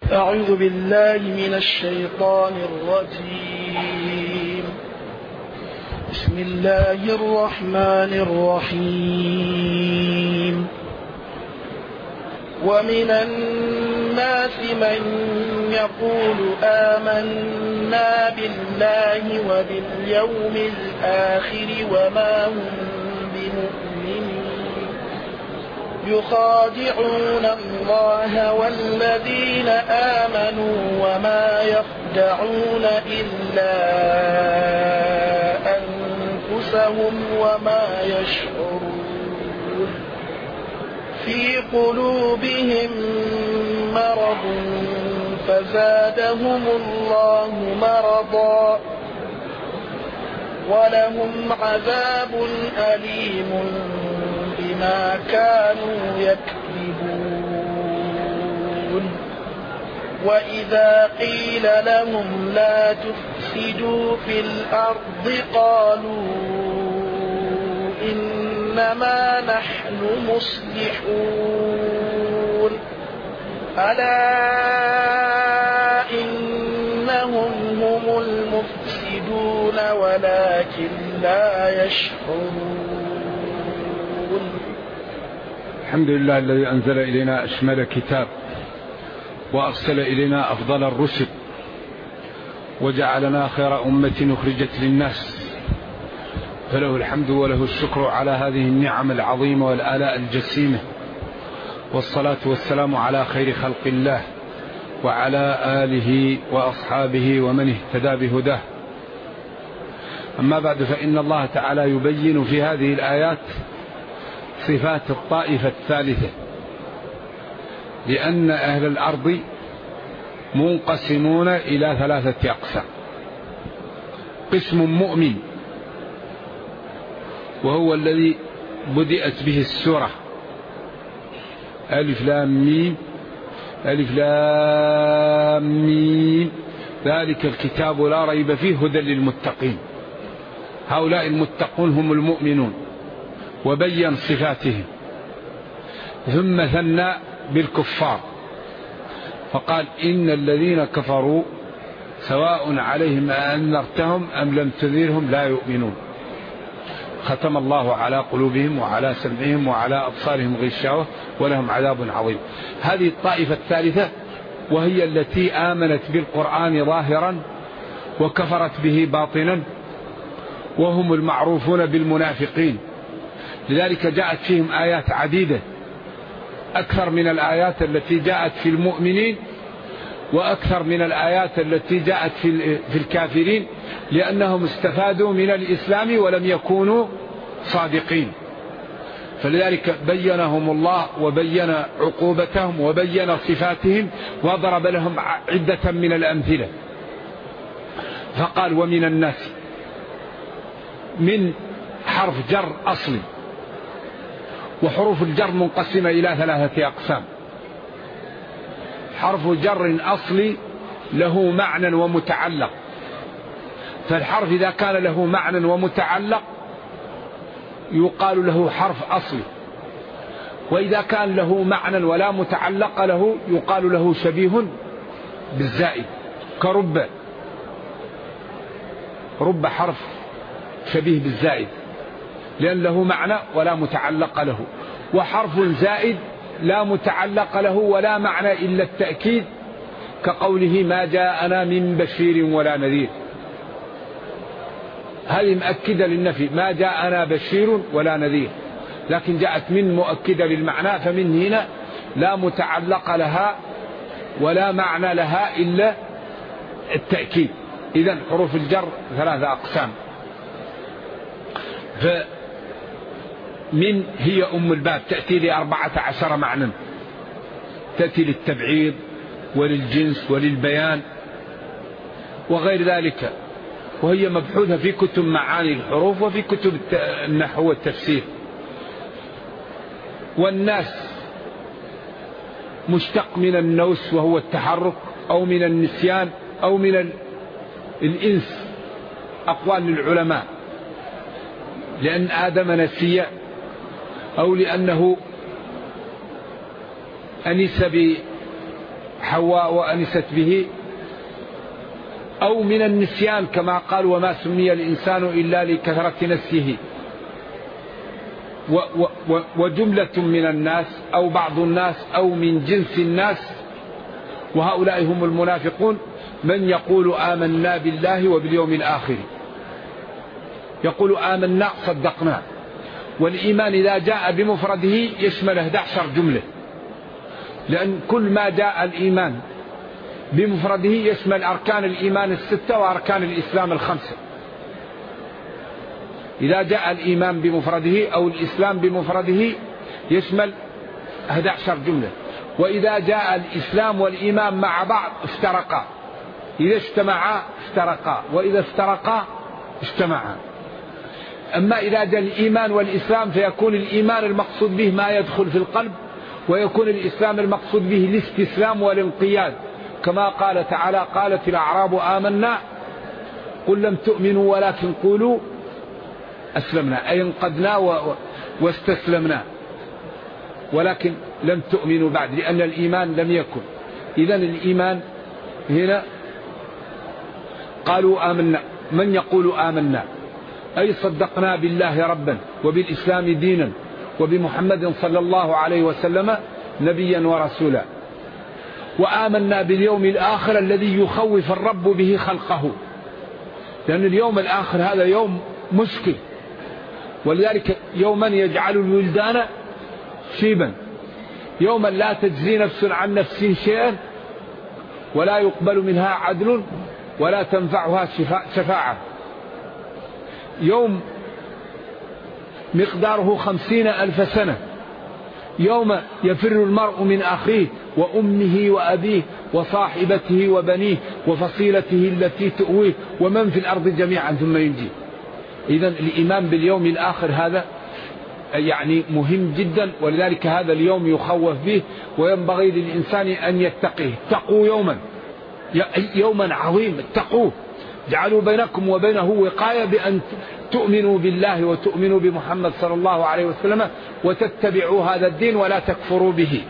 أعوذ بالله من الشيطان الرجيم. بسم الله الرحمن الرحيم. ومن الناس من يقول آمنا بالله وباليوم الآخر وما هم بمؤمنين يخادعون الله والذين آمنوا وما يخدعون إلا أنفسهم وما يشعرون. في قلوبهم مرض فزادهم الله مرضا ولهم عذاب أليم بما كانوا يكذبون. وإذا قيل لهم لا تفسدوا في الأرض قالوا إنما نحن مصلحون. ألا إنهم هم المفسدون ولكن لا يشعرون. الحمد لله الذي أنزل إلينا أشمل كتاب وأرسل إلينا أفضل الرسل وجعلنا خير أمة أخرجت للناس، فله الحمد وله الشكر على هذه النعم العظيمة والآلاء الجسيمة، والصلاة والسلام على خير خلق الله وعلى آله وأصحابه ومن اهتدى بهداه. أما بعد، فإن الله تعالى يبين في هذه الآيات صفات الطائفة الثالثة، لأن أهل الأرض منقسمون إلى ثلاثة أقسام. قسم مؤمن وهو الذي بدأت به السورة، ألف لام ميم ألف لام ميم ذلك الكتاب لا ريب فيه هدى للمتقين. هؤلاء المتقون هم المؤمنون، وبين صفاتهم، ثم ثنى بالكفار فقال إن الذين كفروا سواء عليهم أنذرتهم أم لم تنذرهم لا يؤمنون. ختم الله على قلوبهم وعلى سمعهم وعلى أبصارهم غشاوة ولهم عذاب عظيم. هذه الطائفة الثالثة وهي التي آمنت بالقرآن ظاهرا وكفرت به باطنا، وهم المعروفون بالمنافقين. لذلك جاءت فيهم آيات عديدة أكثر من الآيات التي جاءت في المؤمنين وأكثر من الآيات التي جاءت في الكافرين، لأنهم استفادوا من الإسلام ولم يكونوا صادقين. فلذلك بينهم الله وبين عقوبتهم وبين صفاتهم وضرب لهم عدة من الأمثلة. فقال ومن الناس، من حرف جر أصلي، وحروف الجر منقسمة إلى ثلاثة أقسام. حرف جر أصلي له معنى ومتعلق، فالحرف إذا كان له معنى ومتعلق يقال له حرف أصلي، وإذا كان له معنى ولا متعلق له يقال له شبيه بالزائد، كرب. رب حرف شبيه بالزائد لأن له معنى ولا متعلق له، وحرف زائد لا متعلق له ولا معنى إلا التأكيد، كقوله ما جاءنا من بشير ولا نذير. هذه مؤكدة للنفي، ما جاءنا بشير ولا نذير، لكن جاءت من مؤكدة للمعنى، فمن هنا لا متعلق لها ولا معنى لها إلا التأكيد. إذن حروف الجر ثلاثة أقسام. فمن هي أم الباب، تأتي ل14 معنى، تأتي للتبعيض وللجنس وللبيان وغير ذلك، وهي مبحوثة في كتب معاني الحروف وفي كتب النحو والتفسير. والناس مشتق من النوس وهو التحرك، أو من النسيان، أو من الإنس، أقوال للعلماء، لأن آدم نسي، أو لأنه أنس حواء وأنست به، أو من النسيان كما قال وما سمي الإنسان إلا لكثرة نسيه. وجملة من الناس أو بعض الناس أو من جنس الناس، وهؤلاء هم المنافقون، من يقول آمنا بالله وباليوم الآخر، يقول آمنا صدقنا. والإيمان إذا جاء بمفرده يشمل 11 جملة، لأن كل ما جاء الإيمان بمفرده يشمل أركان الإيمان 6 وأركان الإسلام 5. إذا جاء الإيمان بمفرده أو الإسلام بمفرده يشمل 11 جملة. وإذا جاء الإسلام والإيمان مع بعض افترقا، إذا اجتمعا افترقا، وإذا افترقا اجتمعا. أما إذا جاء الإيمان والإسلام فيكون الإيمان المقصود به ما يدخل في القلب، ويكون الإسلام المقصود به الاستسلام والانقياد، كما قال تعالى قالت الأعراب آمنا قل لم تؤمنوا ولكن قولوا أسلمنا، أي انقدنا واستسلمنا، ولكن لم تؤمنوا بعد، لأن الإيمان لم يكن. إذن الإيمان هنا قالوا آمنا، من يقول آمنا أي صدقنا بالله ربا وبالإسلام دينا وبمحمد صلى الله عليه وسلم نبيا ورسولا، وآمنا باليوم الآخر الذي يخوف الرب به خلقه، لأن اليوم الآخر هذا يوم مشكل، ولذلك يوما يجعل الولدان شيبا، يوما لا تجزي نفس عن نفس شيئا ولا يقبل منها عدل ولا تنفعها شفاعة، يوم مقداره 50,000 سنة، يوم يفر المرء من أخيه وأمه وأبيه وصاحبته وبنيه وفصيلته التي تؤويه ومن في الأرض جميعا ثم ينجيه. إذن الإيمان باليوم الآخر هذا يعني مهم جدا، ولذلك هذا اليوم يخوف به، وينبغي للإنسان أن يتقيه. اتقوا يوما عظيم، اتقوه، جعلوا بينكم وبينه وقاية بأن تؤمنوا بالله وتؤمنوا بمحمد صلى الله عليه وسلم وتتبعوا هذا الدين ولا تكفروا به.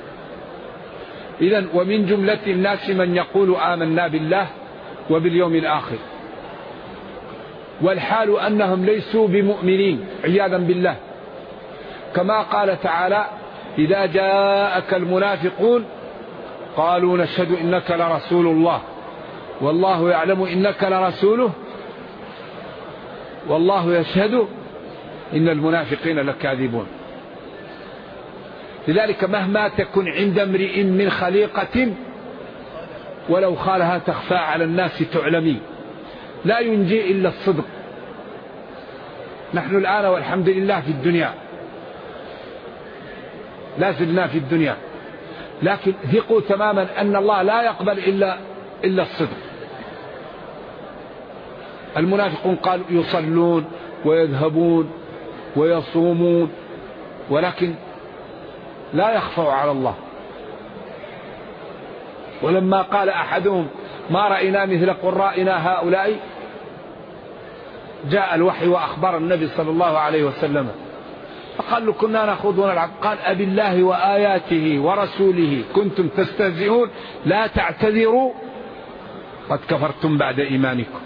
إذن ومن جملة الناس من يقول آمنا بالله وباليوم الآخر، والحال أنهم ليسوا بمؤمنين عياذا بالله، كما قال تعالى إذا جاءك المنافقون قالوا نشهد إنك لرسول الله والله يعلم إنك لرسوله والله يشهد إن المنافقين لكاذبون. لذلك مهما تكن عند امرئ من خليقة ولو خالها تخفى على الناس تعلمي، لا ينجي إلا الصدق. نحن الآن والحمد لله في الدنيا، لا زلنا في الدنيا، لكن ثقوا تماما أن الله لا يقبل إلا الصدق. المنافقون قالوا يصلون ويذهبون ويصومون، ولكن لا يخفوا على الله. ولما قال أحدهم ما رأينا مثل قرائنا هؤلاء جاء الوحي وأخبر النبي صلى الله عليه وسلم فقال له كنا نخوض ونلعب، قال أبي الله وآياته ورسوله كنتم تستهزئون لا تعتذروا قد كفرتم بعد إيمانكم.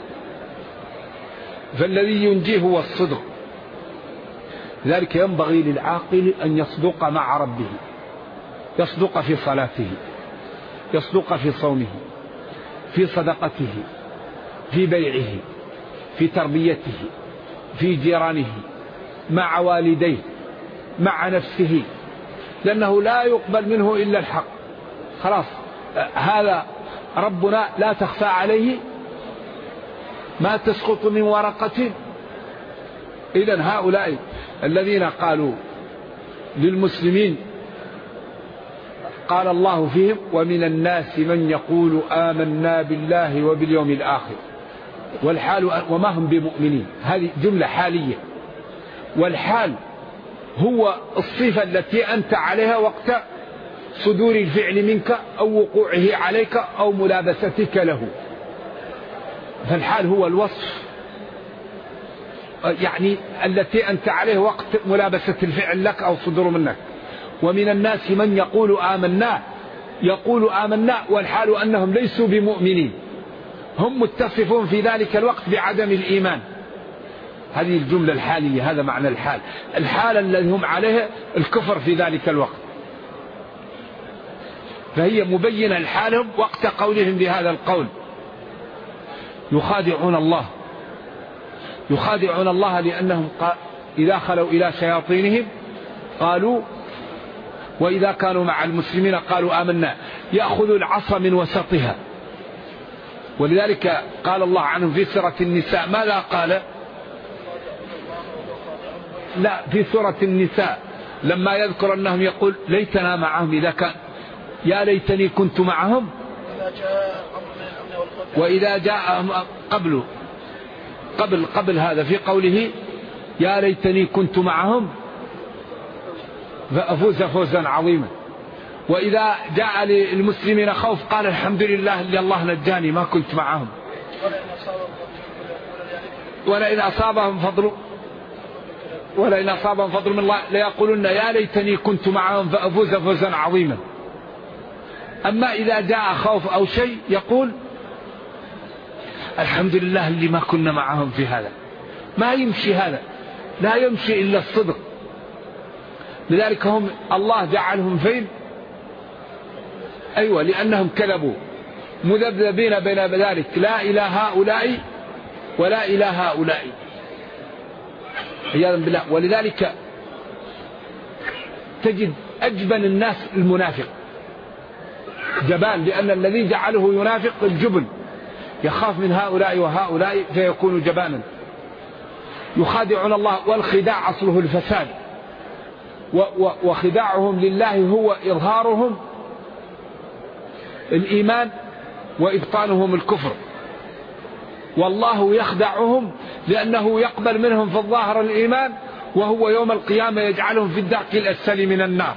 فالذي ينجيه هو الصدق. لذلك ينبغي للعاقل أن يصدق مع ربه، يصدق في صلاته، يصدق في صومه، في صدقته، في بيعه، في تربيته، في جيرانه، مع والديه، مع نفسه، لأنه لا يقبل منه إلا الحق. خلاص هذا ربنا لا تخفى عليه ما تسقط من ورقة. إذن هؤلاء الذين قالوا للمسلمين قال الله فيهم ومن الناس من يقول آمنا بالله وباليوم الآخر، والحال وما هم بمؤمنين، هذه جملة حالية، والحال هو الصفة التي أنت عليها وقت صدور الفعل منك أو وقوعه عليك أو ملابستك له. فالحال هو الوصف يعني التي أنت عليه وقت ملابسة الفعل لك أو صدور منك. ومن الناس من يقول آمنا يقول آمنا والحال أنهم ليسوا بمؤمنين، هم متصفون في ذلك الوقت بعدم الإيمان. هذه الجملة الحالية، هذا معنى الحال. الحال الذي هم عليه الكفر في ذلك الوقت، فهي مبينة لحالهم وقت قولهم بهذا القول. يخادعون الله، يخادعون الله لأنهم إذا خلوا إلى شياطينهم قالوا، وإذا كانوا مع المسلمين قالوا آمنا، يأخذ العصا من وسطها. ولذلك قال الله عنهم في سورة النساء، ماذا قال؟ لا، في سورة النساء لما يذكر أنهم يقول ليتنا معهم، إذا كان يا ليتني كنت معهم، وإذا جاء قبل هذا في قوله يا ليتني كنت معهم فأفوز فوزا عظيما. وإذا جاء للمسلمين خوف قال الحمد لله اللي الله نجاني ما كنت معهم. ولئن أصابهم فضل من الله ليقولن يا ليتني كنت معهم فأفوز فوزا عظيما. أما إذا جاء خوف أو شيء يقول الحمد لله اللي ما كنا معهم في هذا. ما يمشي هذا، لا يمشي إلا الصدق. لذلك هم الله جعلهم فين؟ أيوة، لأنهم كذبوا مذبذبين بين ذلك، لا إلى هؤلاء ولا إلى هؤلاء عياذا بالله. ولذلك تجد أجبن الناس المنافق، جبان، لأن الذي جعله ينافق الجبن، يخاف من هؤلاء وهؤلاء فيكون جبانا. يخادعون الله، والخداع أصله الفساد، وخداعهم لله هو إظهارهم الإيمان وإبطانهم الكفر، والله يخدعهم لأنه يقبل منهم في الظاهر الإيمان، وهو يوم القيامة يجعلهم في الدرك الأسفل من النار.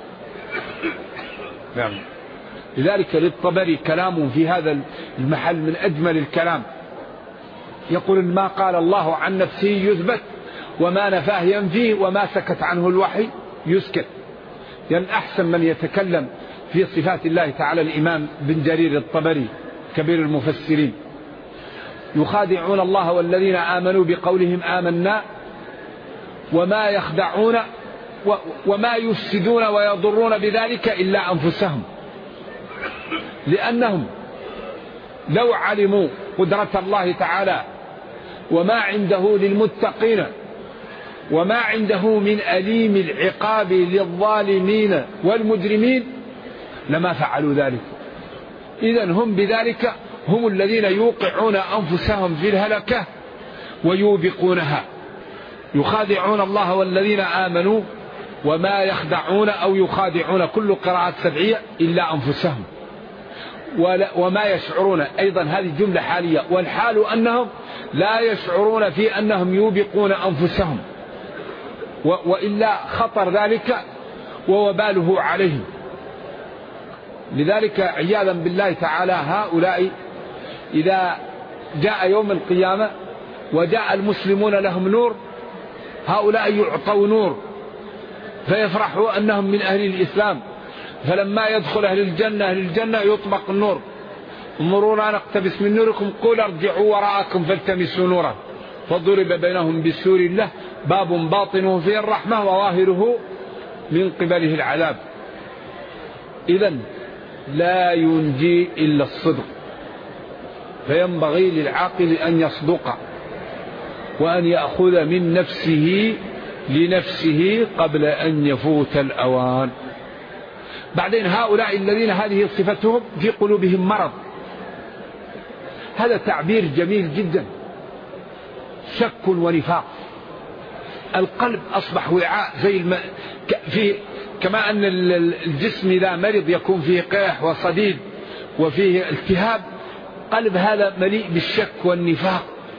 لذلك للطبري كلام في هذا المحل من أجمل الكلام، يقول ما قال الله عن نفسه يثبت، وما نفاه ينفيه، وما سكت عنه الوحي يسكت. يعني أحسن من يتكلم في صفات الله تعالى الإمام بن جرير الطبري كبير المفسرين. يخادعون الله والذين آمنوا بقولهم آمنا، وما يخدعون وما يفسدون ويضرون بذلك إلا أنفسهم، لأنهم لو علموا قدرة الله تعالى وما عنده للمتقين وما عنده من أليم العقاب للظالمين والمجرمين لما فعلوا ذلك. إذن هم بذلك هم الذين يوقعون أنفسهم في الهلكة ويوبقونها. يخادعون الله والذين آمنوا وما يخدعون أو يخادعون كل قراءات سبعية إلا أنفسهم وما يشعرون. أيضا هذه جملة حالية، والحال أنهم لا يشعرون في أنهم يوبقون أنفسهم، وإلا خطر ذلك ووباله عليهم. لذلك عياذا بالله تعالى هؤلاء إذا جاء يوم القيامة وجاء المسلمون لهم نور، هؤلاء يعطوا نور فيفرحوا أنهم من أهل الإسلام، فلما يدخل أهل الجنة يطبق النور، انظرونا نقتبس من نوركم قل ارجعوا وراءكم فالتمسوا نورا، فضرب بينهم بسور له باب باطنه فيه الرحمة وظاهره من قبله العذاب. إذن لا ينجي إلا الصدق، فينبغي للعاقل أن يصدق وأن يأخذ من نفسه لنفسه قبل أن يفوت الأوان. بعدين هؤلاء الذين هذه صفتهم في قلوبهم مرض، هذا تعبير جميل جدا، شك ونفاق. القلب أصبح وعاء زي كما أن الجسم إذا مرض يكون فيه قيح وصديد وفيه التهاب، قلب هذا مليء بالشك والنفاق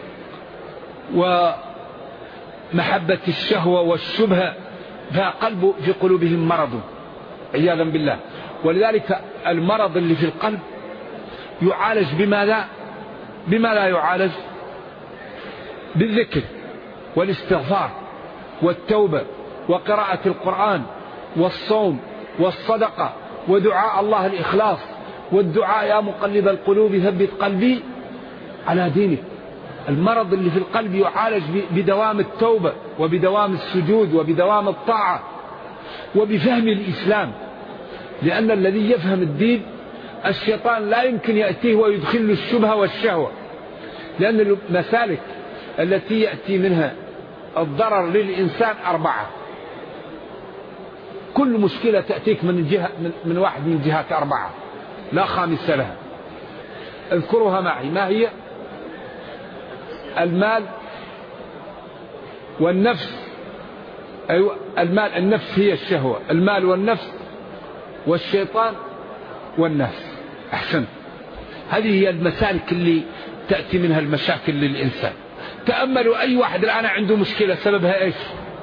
ومحبة الشهوة والشبهة، فقلب في قلوبهم مرض عياذا بالله. ولذلك المرض اللي في القلب يعالج بما لا يعالج بالذكر والاستغفار والتوبة وقراءة القرآن والصوم والصدقة ودعاء الله الإخلاص، والدعاء يا مقلب القلوب ثبت قلبي على دينك. المرض اللي في القلب يعالج بدوام التوبة وبدوام السجود وبدوام الطاعة وبفهم الإسلام، لأن الذي يفهم الدين الشيطان لا يمكن يأتيه ويدخل الشبهة والشهوة، لأن المسالك التي يأتي منها الضرر للإنسان 4. كل مشكلة تأتيك من واحد من جهات 4 لا خامس لها. اذكرها معي، ما هي؟ المال والنفس. أيوة، المال، النفس هي الشهوة، المال والنفس والشيطان والناس. أحسنت. هذه هي المسالك اللي تأتي منها المشاكل للإنسان. تأملوا أي واحد الآن عنده مشكلة سببها إيش؟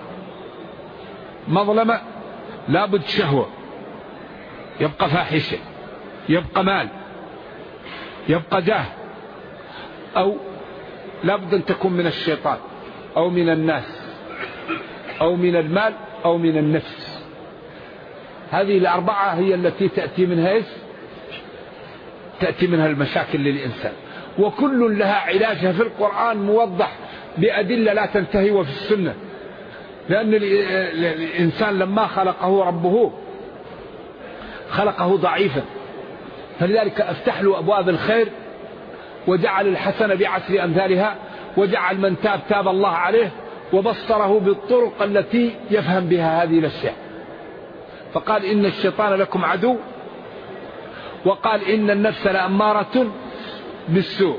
مظلمة، لابد شهوة، يبقى فاحشة، يبقى مال، يبقى جاه، أو لابد أن تكون من الشيطان أو من الناس أو من المال أو من النفس. هذه ال4 هي التي تأتي منها إيش؟ تأتي منها المشاكل للإنسان، وكل لها علاجها في القرآن موضح بأدلة لا تنتهي وفي السنة. لأن الإنسان لما خلقه ربه خلقه ضعيفا، فلذلك أفتح له أبواب الخير وجعل الحسنة بعشر أمثالها، وجعل من تاب تاب الله عليه، وبصره بالطرق التي يفهم بها هذه الأشياء. فقال إن الشيطان لكم عدو، وقال إن النفس لأمارة بالسوء،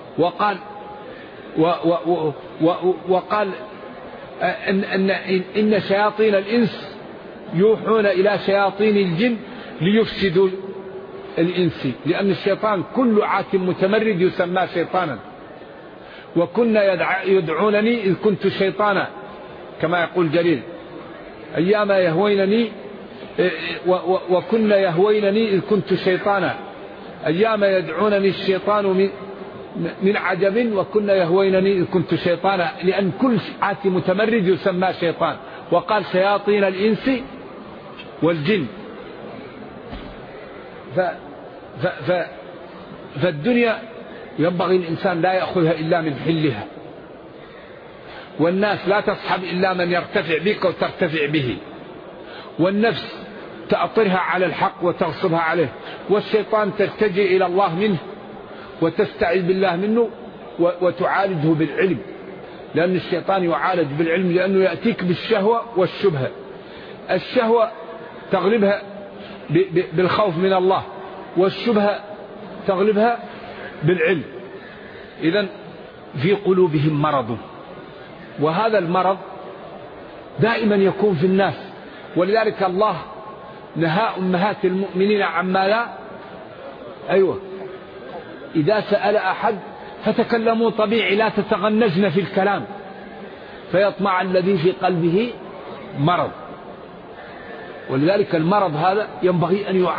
وقال إن شياطين الإنس يوحون إلى شياطين الجن ليفسدوا الإنس، لأن الشيطان كل عاتم متمرد يسمى شيطانا. وكنا يدعونني إذ كنت شيطانا، كما يقول جليل، أيام يهوينني، وكنا يهوينني إذ كنت شيطانا، أيام يدعونني الشيطان من عجب، وكنا يهوينني إذ كنت شيطانا، لأن كل عاتم متمرد يسمى شيطان. وقال شياطين الإنس والجن. فالدنيا ينبغي الإنسان لا يأخذها إلا من حلها، والناس لا تصحب إلا من يرتفع بك وترتفع به، والنفس تأطرها على الحق وتغصبها عليه، والشيطان تلتجئ إلى الله منه وتستعيذ بالله منه وتعالجه بالعلم، لأن الشيطان يعالج بالعلم، لأنه يأتيك بالشهوة والشبهة. الشهوة تغلبها بالخوف من الله، والشبهة تغلبها بالعلم. إذن في قلوبهم مرض، وهذا المرض دائما يكون في الناس، ولذلك الله نهى أمهات المؤمنين عما لا إذا سأل أحد فتكلموا طبيعي، لا تتغنجن في الكلام فيطمع الذي في قلبه مرض. ولذلك المرض هذا ينبغي أن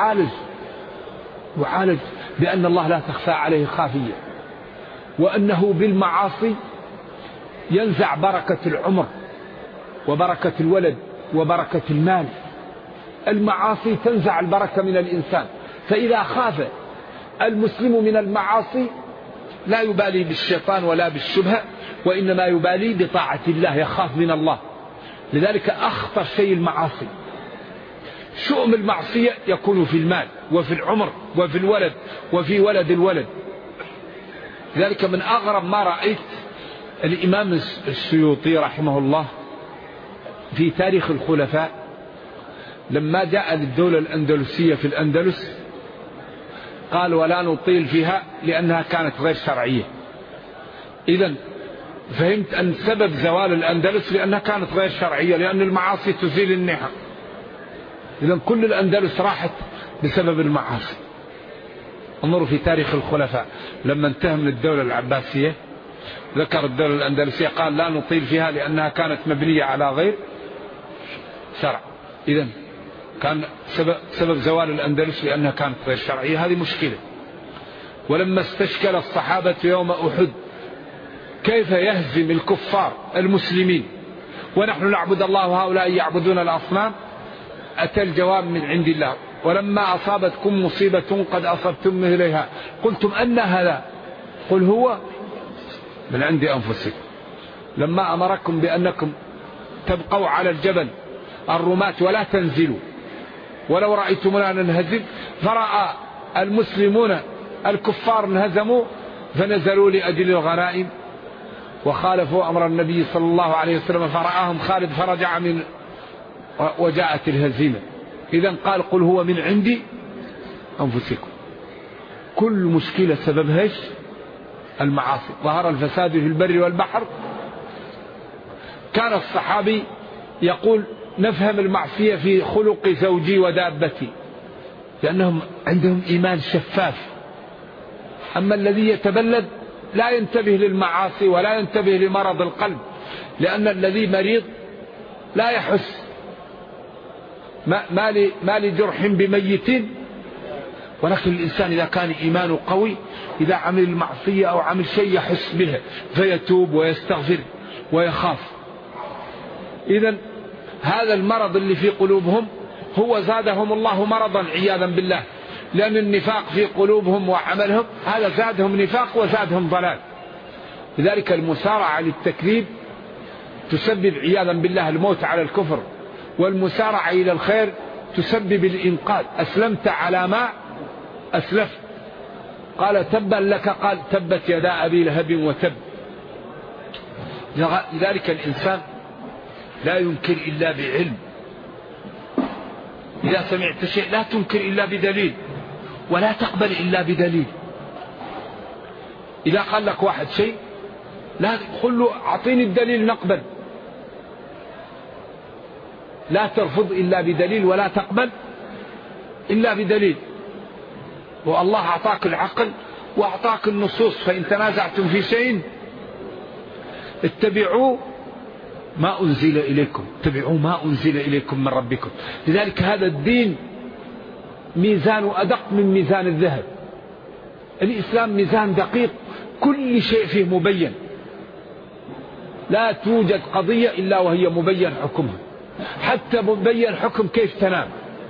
يعالج بأن الله لا تخفى عليه خافية، وأنه بالمعاصي ينزع بركة العمر وبركة الولد وبركة المال. المعاصي تنزع البركة من الإنسان، فإذا خاف المسلم من المعاصي لا يبالي بالشيطان ولا بالشبهة، وإنما يبالي بطاعة الله، يخاف من الله. لذلك أخطر شيء المعاصي. شؤم المعصية يكون في المال وفي العمر وفي الولد وفي ولد الولد. لذلك من أغرب ما رأيت الإمام السيوطي رحمه الله في تاريخ الخلفاء، لما جاء للدولة الأندلسية في الأندلس قال ولا نطيل فيها لأنها كانت غير شرعية. إذن فهمت أن سبب زوال الأندلس لأنها كانت غير شرعية، لأن المعاصي تزيل النعم. إذن كل الأندلس راحت بسبب المعاصي. انظروا في تاريخ الخلفاء لما انتهى من الدولة العباسية ذكر الدولة الأندلسية قال لا نطيل فيها لأنها كانت مبنية على غير شرع. إذن كان سبب زوال الأندلس لأنها كانت غير شرعية. هذه مشكلة. ولما استشكل الصحابة يوم أحد كيف يهزم الكفار المسلمين ونحن نعبد الله وهؤلاء يعبدون الأصنام، أتى الجواب من عند الله ولما أصابتكم مصيبة قد أصبتم مثلها قلتم أن هذا قل هو من عند أنفسكم. لما أمركم بأنكم تبقوا على الجبل الرماة ولا تنزلوا ولو رأيتمونا ننهزم، فرأى المسلمون الكفار انهزموا فنزلوا لأجل الغنائم وخالفوا أمر النبي صلى الله عليه وسلم، فرآهم خالد فرجع من وجاءت الهزيمة. إذن قال قل هو من عند أنفسكم. كل مشكلة سببها ايش؟ المعاصي. ظهر الفساد في البر والبحر. كان الصحابي يقول نفهم المعصية في خلق زوجي ودابتي، لأنهم عندهم إيمان شفاف. أما الذي يتبلد لا ينتبه للمعاصي ولا ينتبه لمرض القلب، لأن الذي مريض لا يحس. ما لجرح بميت، ولكن الإنسان إذا كان إيمانه قوي إذا عمل المعصية أو عمل شيء يحس بها فيتوب ويستغفر ويخاف. إذن هذا المرض اللي في قلوبهم هو زادهم الله مرضا عياذا بالله، لأن النفاق في قلوبهم وعملهم هذا زادهم نفاق وزادهم ضلال. لذلك المسارعة للتكذيب تسبب عياذا بالله الموت على الكفر، والمسارعة إلى الخير تسبب الإنقاذ. أسلمت على ما أسلفت. قال تبا لك، قال تبت يدا أبي لهب وتب. لذلك الإنسان لا ينكر إلا بعلم. إذا سمعت شيء لا تنكر إلا بدليل، ولا تقبل إلا بدليل. إذا قال لك واحد شيء لا تقول له أعطيني الدليل نقبل، لا ترفض إلا بدليل ولا تقبل إلا بدليل. والله أعطاك العقل وأعطاك النصوص، فإن تنازعتم في شيء اتبعوا ما أنزل إليكم، اتبعوا ما أنزل إليكم من ربكم. لذلك هذا الدين ميزان أدق من ميزان الذهب. الإسلام ميزان دقيق، كل شيء فيه مبين، لا توجد قضية إلا وهي مبين حكمها، حتى مبين حكم كيف تنام،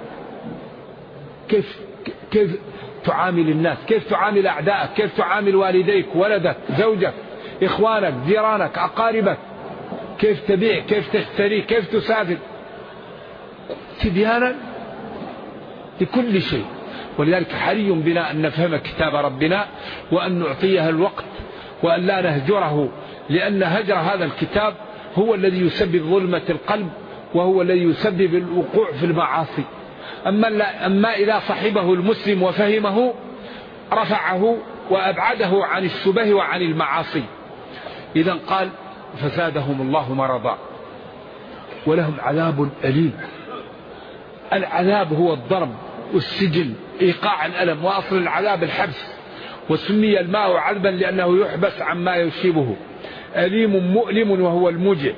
كيف تعامل الناس، كيف تعامل أعدائك، كيف تعامل والديك، ولدك، زوجك، إخوانك، جيرانك، أقاربك، كيف تبيع، كيف تشتري، كيف تسافر، تبيانا لكل شيء. ولذلك حري بنا أن نفهم كتاب ربنا وأن نعطيه الوقت وأن لا نهجره، لأن هجر هذا الكتاب هو الذي يسبب ظلمة القلب وهو الذي يسبب الوقوع في المعاصي. أما إذا صحبه المسلم وفهمه رفعه وأبعده عن الشبه وعن المعاصي. إذن قال فزادهم الله مرضا ولهم عذاب أليم. العذاب هو الضرب والسجن، إيقاع الألم، وأصل العذاب الحبس، وسمي الماء عذبا لأنه يحبس عما يشيبه. أليم مؤلم وهو الموجع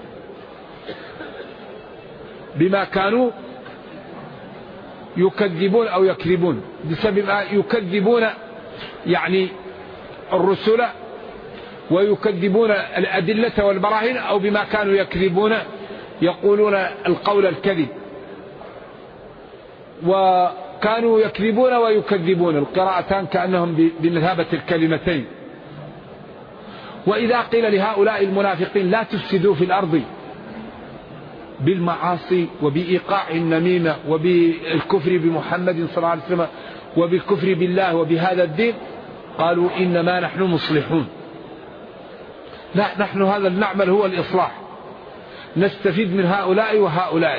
بما كانوا يكذبون أو يكذبون، بسبب يكذبون يعني الرسل ويكذبون الأدلة والبراهين، أو بما كانوا يكذبون يقولون القول الكذب. وكانوا يكذبون ويكذبون، القراءتان كأنهم بمثابة الكلمتين. وإذا قيل لهؤلاء المنافقين لا تفسدوا في الأرض بالمعاصي وبإيقاع النميمة وبالكفر بمحمد صلى الله عليه وسلم وبالكفر بالله وبهذا الدين، قالوا إنما نحن مصلحون. لا، نحن هذا نعمل هو الإصلاح، نستفيد من هؤلاء وهؤلاء.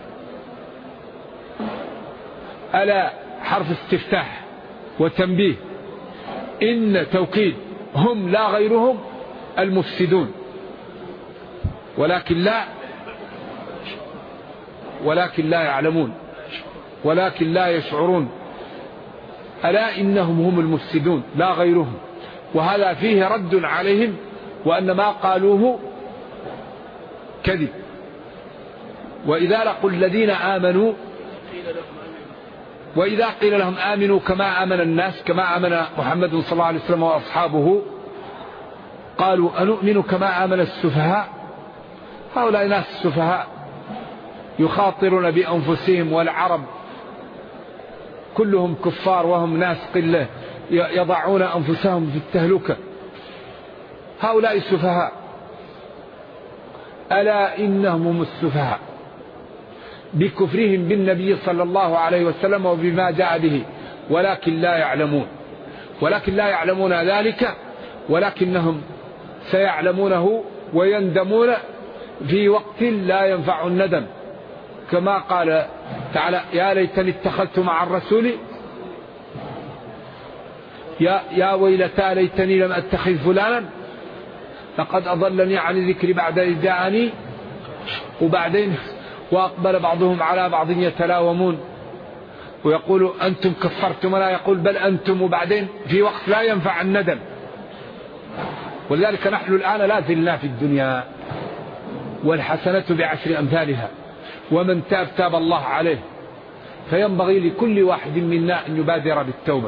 ألا حرف استفتاح وتنبيه، إن توكيد، هم لا غيرهم المفسدون، ولكن لا يعلمون، ولكن لا يشعرون. ألا إنهم هم المفسدون لا غيرهم. وهذا فيه رد عليهم وأن ما قالوه كذب. وإذا لقوا الذين آمنوا، وإذا قيل لهم آمنوا كما آمن الناس، كما آمن محمد صلى الله عليه وسلم وأصحابه، قالوا أنؤمن كما آمن السفهاء. هؤلاء ناس السفهاء يخاطرون بأنفسهم، والعرب كلهم كفار وهم ناس قلة يضعون أنفسهم في التهلكة. هؤلاء السفهاء، ألا إنهم هم السفهاء بكفرهم بالنبي صلى الله عليه وسلم وبما جاء به، ولكن لا يعلمون ذلك، ولكنهم سيعلمونه ويندمون في وقت لا ينفع الندم، كما قال تعالى: يا ليتني اتخذت مع الرسول يا ويلتى ليتني لم أتخذ فلانا لقد أضلني عن الذكر بعد إذ جاءني. وبعدين وأقبل بعضهم على بعض يتلاومون ويقول: أنتم كفرتم، ولا يقول: بل أنتم. وبعدين في وقت لا ينفع الندم. ولذلك نحن الآن لا زلنا في الدنيا، والحسنة بعشر أمثالها، ومن تاب تاب الله عليه. فينبغي لكل واحد منا أن يبادر بالتوبة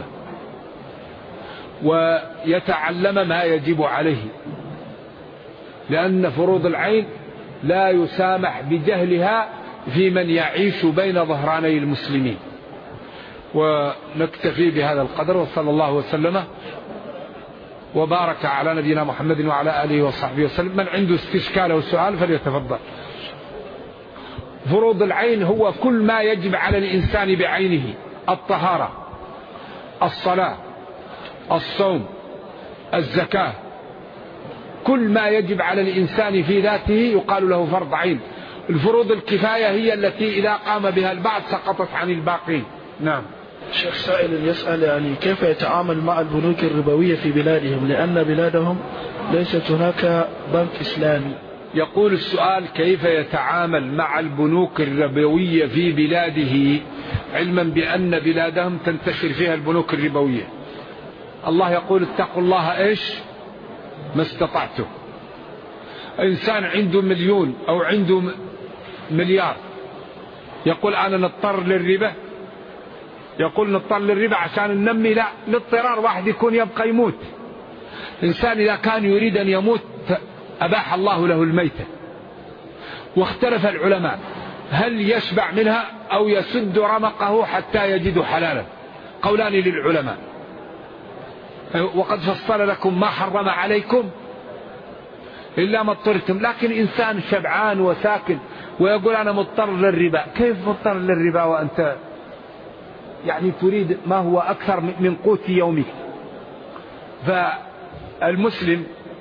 ويتعلم ما يجب عليه، لأن فروض العين لا يسامح بجهلها في من يعيش بين ظهراني المسلمين. ونكتفي بهذا القدر، وصلى الله وسلم وبارك على نبينا محمد وعلى آله وصحبه وسلم. من عنده استشكال أو سؤال فليتفضل. فروض العين هو كل ما يجب على الإنسان بعينه: الطهارة، الصلاة، الصوم، الزكاة، كل ما يجب على الإنسان في ذاته يقال له فرض عين. الفروض الكفاية هي التي إذا قام بها البعض سقطت عن الباقين. نعم. شيخ سائل يسأل يعني كيف يتعامل مع البنوك الربوية في بلادهم، لأن بلادهم ليست هناك بنك إسلامي. يقول السؤال: كيف يتعامل مع البنوك الربوية في بلاده، علما بأن بلادهم تنتشر فيها البنوك الربوية. الله يقول: اتقوا الله إيش ما استطعتم. إنسان عنده مليون أو عنده مليار يقول: أنا نضطر للربا، يقول نضطر للربا عشان ننمي. لا، الاضطرار واحد يكون يبقى يموت. إنسان إذا كان يريد أن يموت أباح الله له الميتة. واختلف العلماء هل يشبع منها أو يسد رمقه حتى يجد حلالا، قولان للعلماء. وقد فصل لكم ما حرم عليكم إلا ما اضطرتم. لكن إنسان شبعان وساكن ويقول أنا مضطر للربا، كيف مضطر للربا وأنت يعني تريد ما هو أكثر من قوت يومك؟ فالمسلم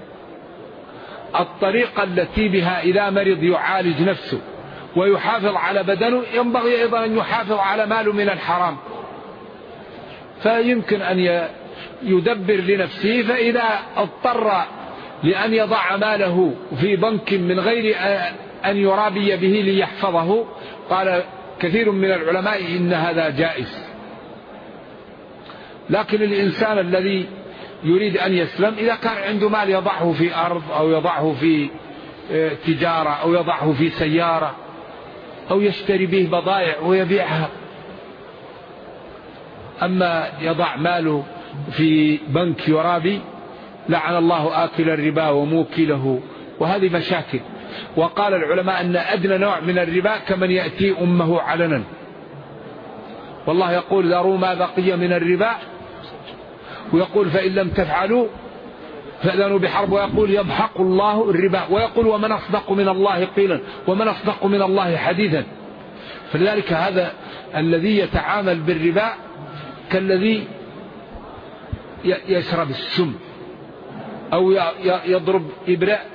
الطريقة التي بها إذا مرض يعالج نفسه ويحافظ على بدنه، ينبغي أيضا أن يحافظ على ماله من الحرام. فيمكن أن يدبر لنفسه، فإذا اضطر لأن يضع ماله في بنك من غير أن يرابي به ليحفظه، قال كثير من العلماء إن هذا جائز. لكن الإنسان الذي يريد أن يسلم إذا كان عنده مال يضعه في أرض أو يضعه في تجارة أو يضعه في سيارة أو يشتري به بضائع ويبيعها. أما يضع ماله في بنك يرابي، لعن الله آكل الربا وموكله، وهذه مشاكل. وقال العلماء أن أدنى نوع من الربا كمن يأتي أمه علنا. والله يقول: ذروا ما بقي من الربا، ويقول: فإن لم تفعلوا فأذنوا بحرب. ويقول: يمحق الله الربا. ويقول: ومن أصدق من الله قيلا ومن أصدق من الله حديثا. فلذلك هذا الذي يتعامل بالربا كالذي يشرب السم أو يضرب إبراء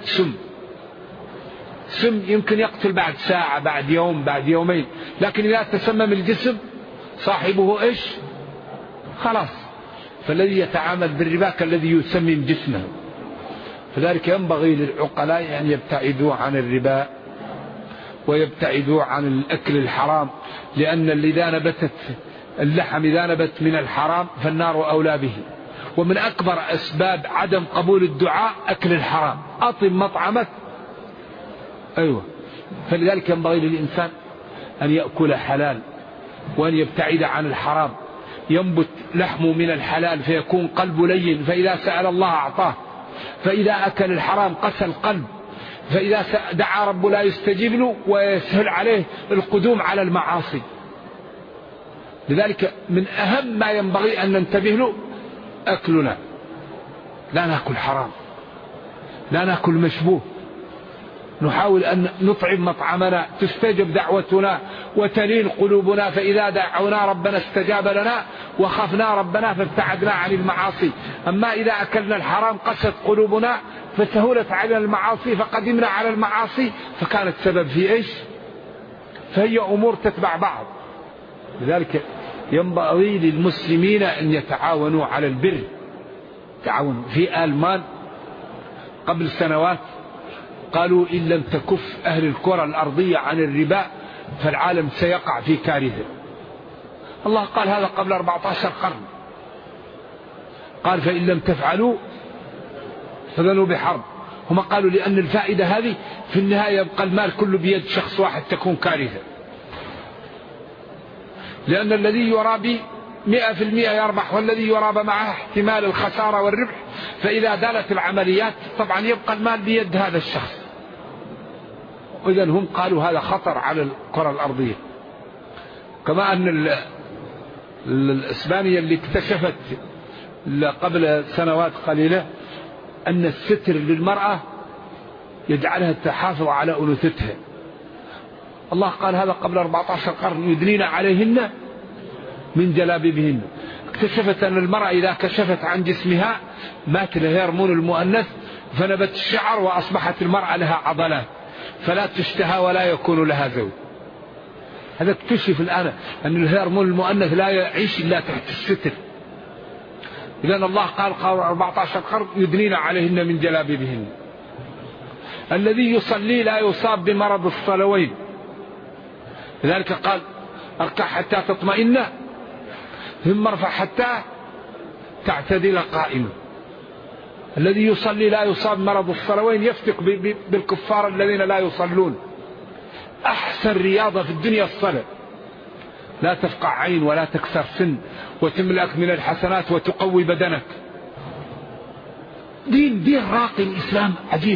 سم يمكن يقتل بعد ساعة، بعد يوم، بعد يومين، لكن إذا تسمم الجسم صاحبه إيش؟ خلاص. فالذي يتعامل بالربا كالذي يسمم جسمه. فذلك ينبغي للعقلاء أن يبتعدوا عن الربا ويبتعدوا عن الأكل الحرام، لأن اللحم إذا نبت من الحرام فالنار أولى به. ومن أكبر أسباب عدم قبول الدعاء أكل الحرام. أطب مطعمك. أيوة. فلذلك ينبغي للإنسان أن يأكل حلال وأن يبتعد عن الحرام. ينبت لحمه من الحلال فيكون قلب لين، فإذا سأل الله أعطاه. فإذا أكل الحرام قسى القلب، فإذا دعا رب لا يستجيب له ويسهل عليه القدوم على المعاصي. لذلك من أهم ما ينبغي أن ننتبه له أكلنا، لا نأكل حرام، لا نأكل مشبوه، نحاول أن نطعم مطعمنا، تستجب دعوتنا وتلين قلوبنا، فإذا دعونا ربنا استجاب لنا وخفنا ربنا فابتعدنا عن المعاصي. أما إذا أكلنا الحرام قست قلوبنا فسهلت على المعاصي فقدمنا على المعاصي فكانت سبب في إيش؟ فهي أمور تتبع بعض. لذلك ينبغي للمسلمين أن يتعاونوا على البر. تعاون في ألمان قبل سنوات قالوا إن لم تكف أهل الكرة الأرضية عن الربا فالعالم سيقع في كارثة. الله قال هذا قبل 14 قرن، قال فإن لم تفعلوا فذنوا بحرب. هم قالوا لأن الفائدة هذه في النهاية يبقى المال كله بيد شخص واحد تكون كارثة، لأن الذي يرى 100% يربح والذي يرى معه احتمال الخسارة والربح، فإذا دالت العمليات طبعا يبقى المال بيد هذا الشخص. وإذن هم قالوا هذا خطر على الكرة الأرضية. كما أن الإسبانية اللي اكتشفت قبل سنوات قليلة أن الستر للمرأة يجعلها تحافظ على أنوثتها. الله قال هذا قبل 14 قرن يدنين عليهن من جلابيبهن. اكتشفت أن المرأة إذا كشفت عن جسمها مات لها هرمون المؤنث فنبت الشعر وأصبحت المرأة لها عضلات فلا تشتهى ولا يكون لها زوج. هذا اكتشف الآن أن الهرمون المؤنث لا يعيش إلا تحت الستر. إذن الله قال 14 قرن يدنين عليهن من جلابيبهن. الذي يصلي لا يصاب بمرض الصلوين، لذلك قال اركع حتى تطمئن ثم ارفع حتى تعتدل قائما. الذي يصلي لا يصاب مرض الصلوين يفتق بالكفار الذين لا يصلون. أحسن رياضة في الدنيا الصلاة، لا تفقع عين ولا تكسر سن وتملأك من الحسنات وتقوي بدنك. دين راقي، الإسلام عجيب.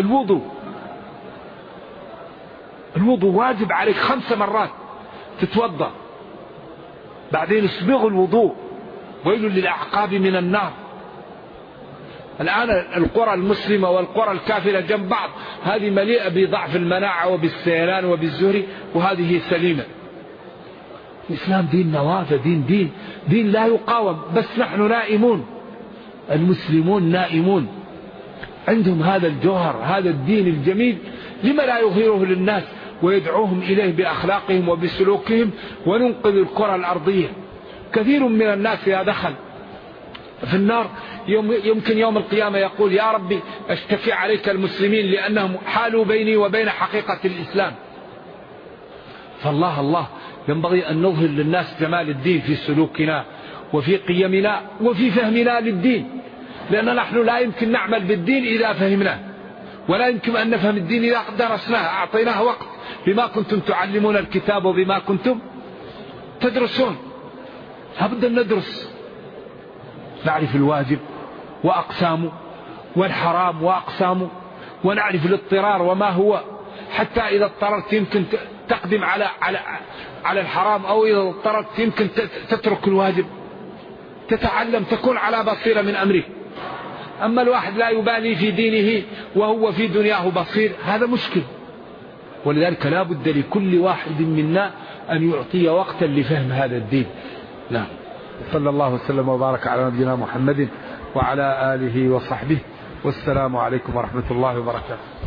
الوضوء واجب عليك 5 مرات تتوضأ، بعدين اسبغ الوضوء، ويل للأعقاب من النار. الآن القرى المسلمة والقرى الكافرة جنب بعض، هذه مليئة بضعف المناعة وبالسيلان وبالزهري وهذه سليمة. الإسلام دين نوافذ، دين لا يقاوم، بس نحن نائمون. المسلمون نائمون، عندهم هذا الجوهر، هذا الدين الجميل، لما لا يظهره للناس ويدعوهم إليه بأخلاقهم وبسلوكهم وننقذ الكرة الأرضية. كثير من الناس إذا دخل في النار يمكن يوم القيامة يقول يا ربي أشتكي عليك المسلمين لأنهم حالوا بيني وبين حقيقة الإسلام. فالله ينبغي أن نظهر للناس جمال الدين في سلوكنا وفي قيمنا وفي فهمنا للدين، لأن نحن لا يمكن نعمل بالدين إذا فهمناه، ولا يمكن أن نفهم الدين إذا درسناه أعطيناه وقت. بما كنتم تعلمون الكتاب وبما كنتم تدرسون. لابد أن ندرس، نعرف الواجب وأقسامه والحرام وأقسامه، ونعرف الاضطرار وما هو، حتى إذا اضطررت يمكن تقدم على الحرام، أو إذا اضطررت يمكن تترك الواجب. تتعلم، تكون على بصيرة من أمره. أما الواحد لا يبالي في دينه وهو في دنياه بصير، هذا مشكل. ولذلك لا بد لكل واحد منا أن يعطي وقتا لفهم هذا الدين. نعم. صلى الله وسلم وبارك على نبينا محمد وعلى آله وصحبه، والسلام عليكم ورحمة الله وبركاته.